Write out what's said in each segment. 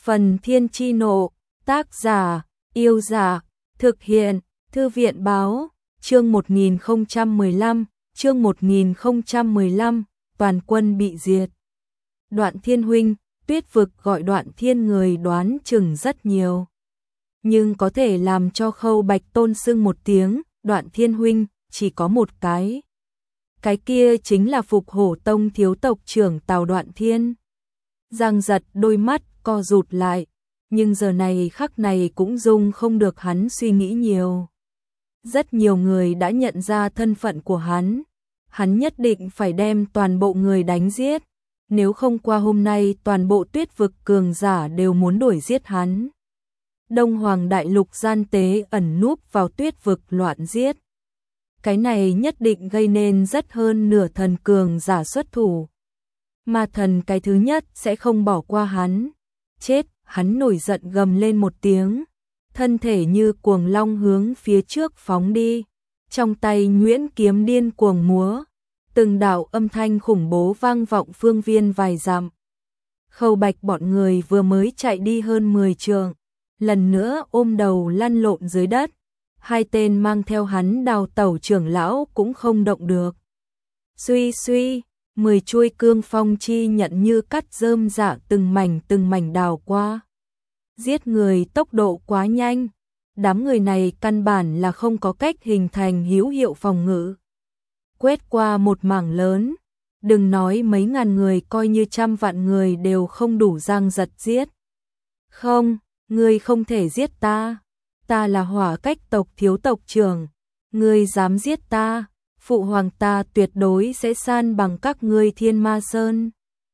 Phần Thiên Chi Nộ, tác giả, Yêu Giả, thực hiện, Thư viện Báo, chương 1015, toàn quân bị diệt. Đoạn Thiên huynh, Tuyết vực gọi Đoạn Thiên người đoán chừng rất nhiều. Nhưng có thể làm cho Khâu Bạch tôn xưng một tiếng, Đoạn Thiên huynh, chỉ có một cái. Cái kia chính là Phục Hổ Tông thiếu tộc trưởng Tào Đoạn Thiên. Giang Giật đôi mắt co rụt lại, nhưng giờ này khắc này cũng dung không được hắn suy nghĩ nhiều. Rất nhiều người đã nhận ra thân phận của hắn nhất định phải đem toàn bộ người đánh giết, nếu không qua hôm nay toàn bộ Tuyết vực cường giả đều muốn đuổi giết hắn. Đông Hoàng đại lục gian tế ẩn núp vào Tuyết vực loạn giết. Cái này nhất định gây nên rất hơn nửa thần cường giả xuất thủ. Ma thần cái thứ nhất sẽ không bỏ qua hắn. Chết, hắn nổi giận gầm lên một tiếng, thân thể như cuồng long hướng phía trước phóng đi, trong tay nhuyễn kiếm điên cuồng múa, từng đạo âm thanh khủng bố vang vọng phương viên vài dặm. Khâu Bạch bọn người vừa mới chạy đi hơn 10 trượng, lần nữa ôm đầu lăn lộn dưới đất, hai tên mang theo hắn đào tẩu trưởng lão cũng không động được. Suy suy, 10 chuôi cương phong chi nhận như cắt rơm rạ từng mảnh đào qua. Giết người tốc độ quá nhanh, đám người này căn bản là không có cách hình thành hữu hiệu phòng ngự. Quét qua một mảng lớn, đừng nói mấy ngàn người, coi như trăm vạn người đều không đủ Giang Giật giết. Không, ngươi không thể giết ta, ta là Hỏa Cách tộc thiếu tộc trưởng, ngươi dám giết ta, phụ hoàng ta tuyệt đối sẽ san bằng các ngươi Thiên Ma Sơn.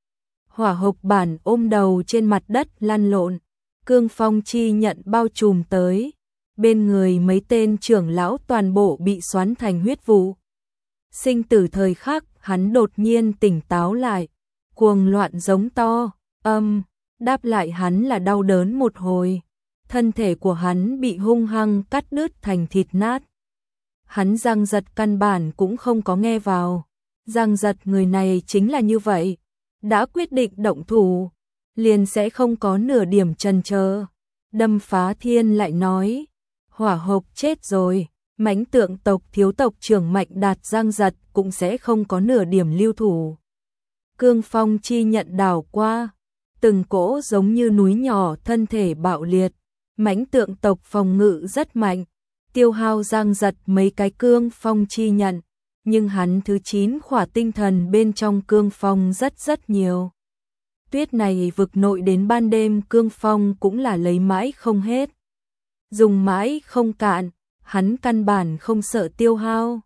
Hỏa Hộc Bản ôm đầu trên mặt đất lăn lộn, cương phong chi nhận bao trùm tới, bên người mấy tên trưởng lão toàn bộ bị xoắn thành huyết vụ. Sinh tử thời khắc, hắn đột nhiên tỉnh táo lại, cuồng loạn giống to, đáp lại hắn là đau đớn một hồi, thân thể của hắn bị hung hăng cắt đứt thành thịt nát. Hắn Giang Giật căn bản cũng không có nghe vào. Giang Giật người này chính là như vậy, đã quyết định động thủ, liền sẽ không có nửa điểm chần chờ. Đâm Phá Thiên lại nói, Hỏa Hộc chết rồi, Mãnh Tượng tộc thiếu tộc trưởng Mạnh Đạt Giang Giật cũng sẽ không có nửa điểm lưu thủ. Cương phong chi nhận đảo qua, từng cỗ giống như núi nhỏ thân thể bạo liệt. Mãnh Tượng tộc phòng ngự rất mạnh, tiêu hao Giang Giật mấy cái cương phong chi nhận, nhưng hắn thứ 9 khỏa tinh thần bên trong cương phong rất nhiều. Tuyết này vực nội đến ban đêm cương phong cũng là lấy mãi không hết, dùng mãi không cạn, hắn căn bản không sợ tiêu hao.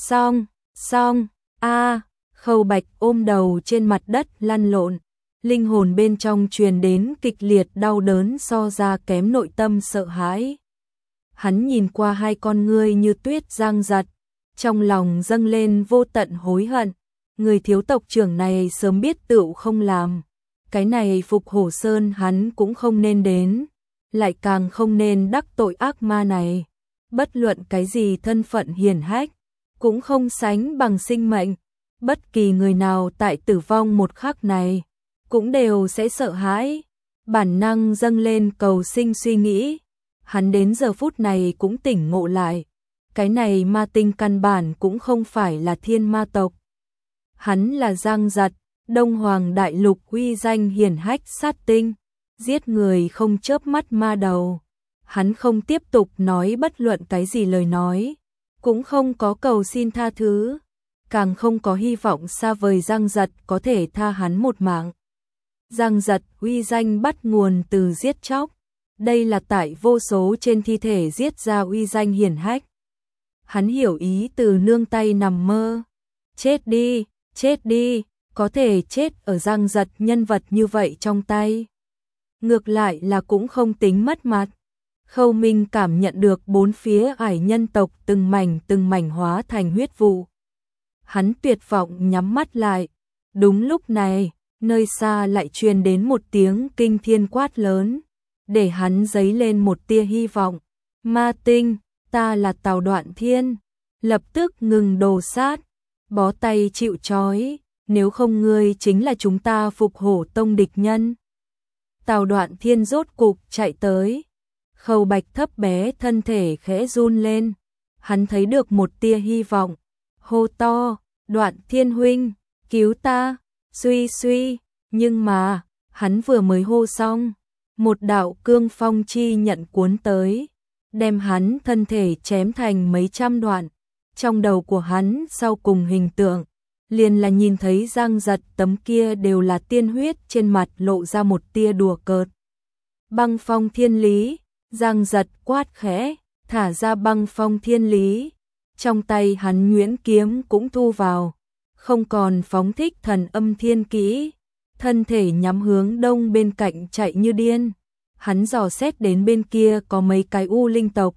Xong, Khâu Bạch ôm đầu trên mặt đất lăn lộn, linh hồn bên trong truyền đến kịch liệt đau đớn so ra kém nội tâm sợ hãi. Hắn nhìn qua hai con ngươi như tuyết Giang Giật, trong lòng dâng lên vô tận hối hận, người thiếu tộc trưởng này sớm biết tựu không làm. Cái này Phục Hổ Sơn hắn cũng không nên đến, lại càng không nên đắc tội ác ma này. Bất luận cái gì thân phận hiển hách, cũng không sánh bằng sinh mệnh. Bất kỳ người nào tại tử vong một khắc này, cũng đều sẽ sợ hãi. Bản năng dâng lên cầu sinh suy nghĩ. Hắn đến giờ phút này cũng tỉnh ngộ lại. Cái này ma tinh căn bản cũng không phải là thiên ma tộc. Hắn là Giang Giật, Đông Hoàng đại lục uy danh hiển hách sát tinh, giết người không chớp mắt ma đầu. Hắn không tiếp tục nói bất luận cái gì lời nói, cũng không có cầu xin tha thứ, càng không có hy vọng xa vời Giang Giật có thể tha hắn một mạng. Giang Giật uy danh bắt nguồn từ giết chóc, đây là tại vô số trên thi thể giết ra uy danh hiển hách. Hắn hiểu ý từ nương tay nằm mơ, chết đi, có thể chết ở Giang Giật nhân vật như vậy trong tay. Ngược lại là cũng không tính mất mặt. Khâu Minh cảm nhận được bốn phía ải nhân tộc từng mảnh hóa thành huyết vụ. Hắn tuyệt vọng nhắm mắt lại. Đúng lúc này, nơi xa lại truyền đến một tiếng kinh thiên quát lớn, để hắn dấy lên một tia hy vọng. Ma tinh, ta là Tào Đoạn Thiên, lập tức ngừng đồ sát, bó tay chịu trói, nếu không ngươi chính là chúng ta Phục Hổ Tông địch nhân. Tào Đoạn Thiên rốt cục chạy tới. Khâu Bạch thấp bé thân thể khẽ run lên. Hắn thấy được một tia hy vọng. Hô to, Đoạn Thiên huynh, cứu ta, suy suy. Nhưng mà, hắn vừa mới hô xong, một đạo cương phong chi nhận cuốn tới, đem hắn thân thể chém thành mấy trăm đoạn. Trong đầu của hắn sau cùng hình tượng, liền là nhìn thấy Giang Giật tấm kia đều là tiên huyết, trên mặt lộ ra một tia đùa cợt. Băng phong thiên lý, Giang Giật quát khẽ, thả ra băng phong thiên lý. Trong tay hắn nhuyễn kiếm cũng thu vào, không còn phóng thích thần âm thiên kỹ, thân thể nhắm hướng đông bên cạnh chạy như điên. Hắn dò xét đến bên kia có mấy cái u linh tộc,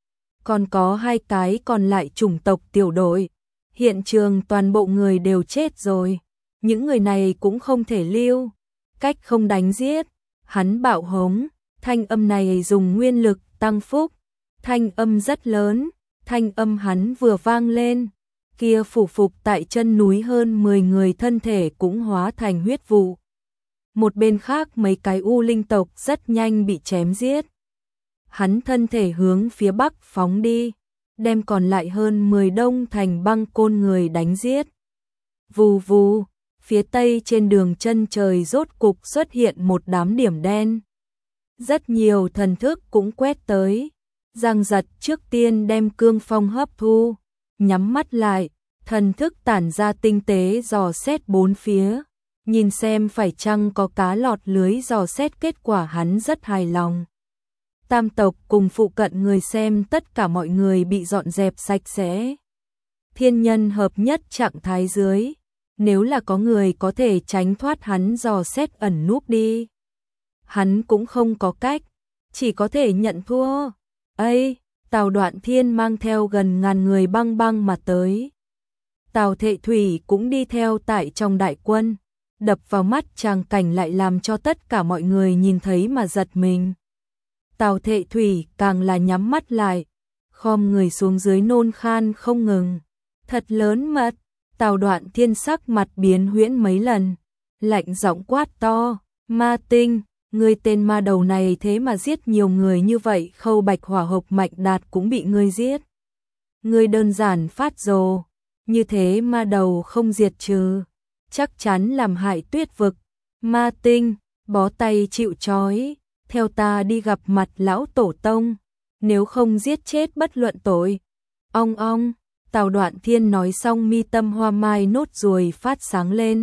còn có 2 cái còn lại chủng tộc tiểu đội. Hiện trường toàn bộ người đều chết rồi, những người này cũng không thể lưu, cách không đánh giết. Hắn bạo hống, thanh âm này dùng nguyên lực tăng phúc, thanh âm rất lớn. Thanh âm hắn vừa vang lên, kia phủ phục tại chân núi hơn 10 người thân thể cũng hóa thành huyết vụ. Một bên khác mấy cái u linh tộc rất nhanh bị chém giết. Hắn thân thể hướng phía bắc phóng đi, đem còn lại hơn 10 đông thành băng côn người đánh giết. Vù vù, phía tây trên đường chân trời rốt cục xuất hiện một đám điểm đen. Rất nhiều thần thức cũng quét tới. Giang Giật trước tiên đem cương phong hấp thu, nhắm mắt lại, thần thức tản ra tinh tế dò xét bốn phía, nhìn xem phải chăng có cá lọt lưới. Dò xét kết quả hắn rất hài lòng. Tam tộc cùng phụ cận người xem tất cả mọi người bị dọn dẹp sạch sẽ. Thiên nhân hợp nhất trạng thái dưới, nếu là có người có thể tránh thoát hắn dò xét ẩn núp đi, hắn cũng không có cách, chỉ có thể nhận thua. Ây, Tào Đoạn Thiên mang theo gần ngàn người băng băng mà tới. Tào Thệ Thủy cũng đi theo tại trong đại quân, đập vào mắt tràng cảnh lại làm cho tất cả mọi người nhìn thấy mà giật mình. Tào Thệ Thủy càng là nhắm mắt lại, khom người xuống dưới nôn khan không ngừng. Thật lớn mật. Tào Đoạn Thiên sắc mặt biến huyễn mấy lần, lạnh giọng quát to, Ma Tinh, ngươi tên ma đầu này thế mà giết nhiều người như vậy. Khâu Bạch Hỏa Hộc Mạnh Đạt cũng bị ngươi giết. Ngươi đơn giản phát rồ, như thế ma đầu không diệt trừ, chắc chắn làm hại Tuyết vực. Ma Tinh, bó tay chịu trói, theo ta đi gặp mặt lão tổ tông, nếu không giết chết bất luận tội. Ong ong, Tào Đoạn Thiên nói xong mi tâm hoa mai nốt ruồi phát sáng lên.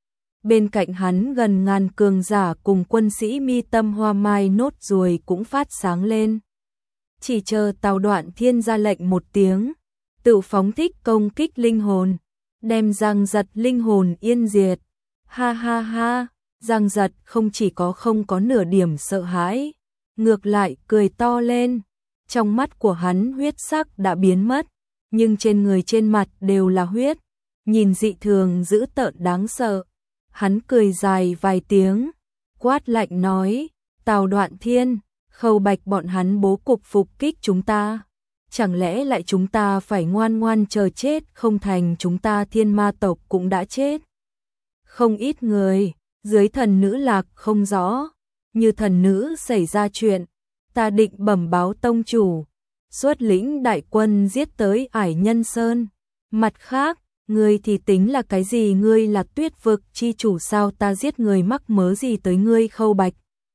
Bên cạnh hắn gần ngàn cường giả cùng quân sĩ mi tâm hoa mai nốt ruồi cũng phát sáng lên. Chỉ chờ Tào Đoạn Thiên ra lệnh một tiếng, tự phóng thích công kích linh hồn, đem Giang Giật linh hồn yên diệt. Ha ha ha, Giang Giật không chỉ không có nửa điểm sợ hãi, ngược lại cười to lên. Trong mắt của hắn huyết sắc đã biến mất, nhưng trên người trên mặt đều là huyết, nhìn dị thường dữ tợn đáng sợ. Hắn cười dài vài tiếng, quát lạnh nói, Tào Đoạn Thiên, Khâu Bạch bọn hắn bố cục phục kích chúng ta. Chẳng lẽ lại chúng ta phải ngoan ngoan chờ chết không thành? Chúng ta thiên ma tộc cũng đã chết không ít người, dưới thần nữ lạc không rõ. Như thần nữ xảy ra chuyện, ta định bẩm báo tông chủ, xuất lĩnh đại quân giết tới Ải Nhân Sơn. Mặt khác, ngươi thì tính là cái gì? Ngươi là Tuyết vực chi chủ sao? Ta giết người mắc mớ gì tới ngươi? Khâu Bạch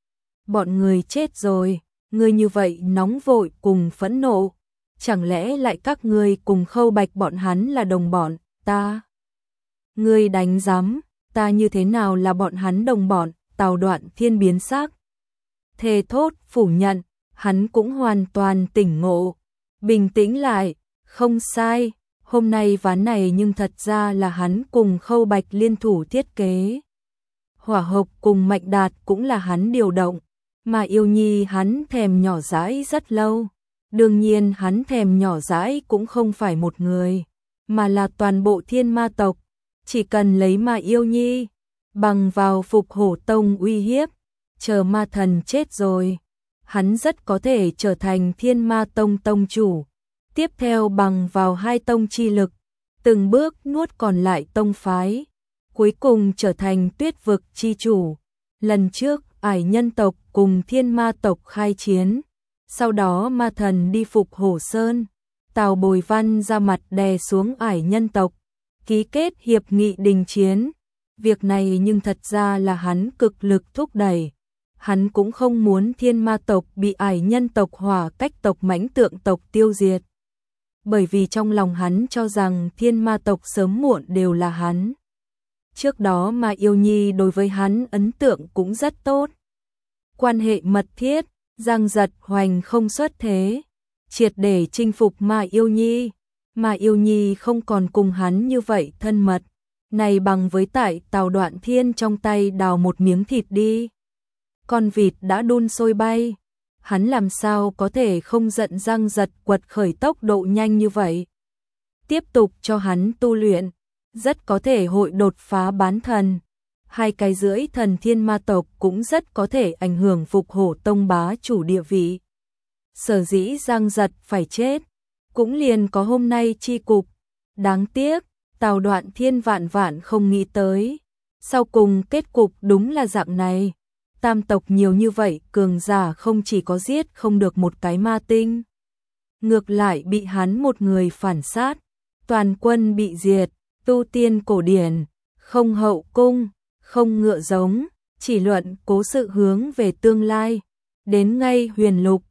bọn người chết rồi, ngươi như vậy nóng vội cùng phẫn nộ, chẳng lẽ lại các ngươi cùng Khâu Bạch bọn hắn là đồng bọn? Ta, ngươi đánh rắm, ta như thế nào là bọn hắn đồng bọn? Tào Đoạn Thiên biến sắc, thề thốt phủ nhận. Hắn cũng hoàn toàn tỉnh ngộ, bình tĩnh lại, không sai, hôm nay ván này nhưng thật ra là hắn cùng Khâu Bạch liên thủ thiết kế. Hỏa Hộc cùng Mạnh Đạt cũng là hắn điều động, mà Yêu Nhi hắn thèm nhỏ dãi rất lâu. Đương nhiên hắn thèm nhỏ dãi cũng không phải một người, mà là toàn bộ thiên ma tộc. Chỉ cần lấy mà Yêu Nhi, bằng vào Phục Hổ Tông uy hiếp, chờ ma thần chết rồi, hắn rất có thể trở thành Thiên Ma Tông tông chủ. Tiếp theo bằng vào hai tông chi lực, từng bước nuốt còn lại tông phái, cuối cùng trở thành Tuyết vực chi chủ. Lần trước ải nhân tộc cùng thiên ma tộc khai chiến. Sau đó ma thần đi phục Hổ Sơn, Tào Bồi Văn ra mặt đè xuống ải nhân tộc, ký kết hiệp nghị đình chiến. Việc này nhưng thật ra là hắn cực lực thúc đẩy. Hắn cũng không muốn thiên ma tộc bị ải nhân tộc Hỏa Cách tộc Mãnh Tượng tộc tiêu diệt. Bởi vì trong lòng hắn cho rằng thiên ma tộc sớm muộn đều là hắn. Trước đó Ma Yêu Nhi đối với hắn ấn tượng cũng rất tốt. Quan hệ mật thiết, Giang Giật Hoành không xuất thế, triệt để chinh phục Ma Yêu Nhi. Ma Yêu Nhi không còn cùng hắn như vậy thân mật, này bằng với tại Tào Đoạn Thiên trong tay đào một miếng thịt đi. Con vịt đã đun sôi bay, hắn làm sao có thể không giận Giang Giật quật khởi tốc độ nhanh như vậy. Tiếp tục cho hắn tu luyện, rất có thể hội đột phá bán thần. 2 cái rưỡi thần thiên ma tộc cũng rất có thể ảnh hưởng Phục Hổ Tông bá chủ địa vị. Sở dĩ Giang Giật phải chết, cũng liền có hôm nay chi cục. Đáng tiếc, Tào Đoạn Thiên vạn vạn không nghĩ tới. Sau cùng kết cục đúng là dạng này. Tam tộc nhiều như vậy, cường giả không chỉ có giết không được một cái ma tinh. Ngược lại bị hắn một người phản sát. Toàn quân bị diệt, tu tiên cổ điển, không hậu cung, không ngựa giống, chỉ luận cố sự hướng về tương lai. Đến ngay huyền lục,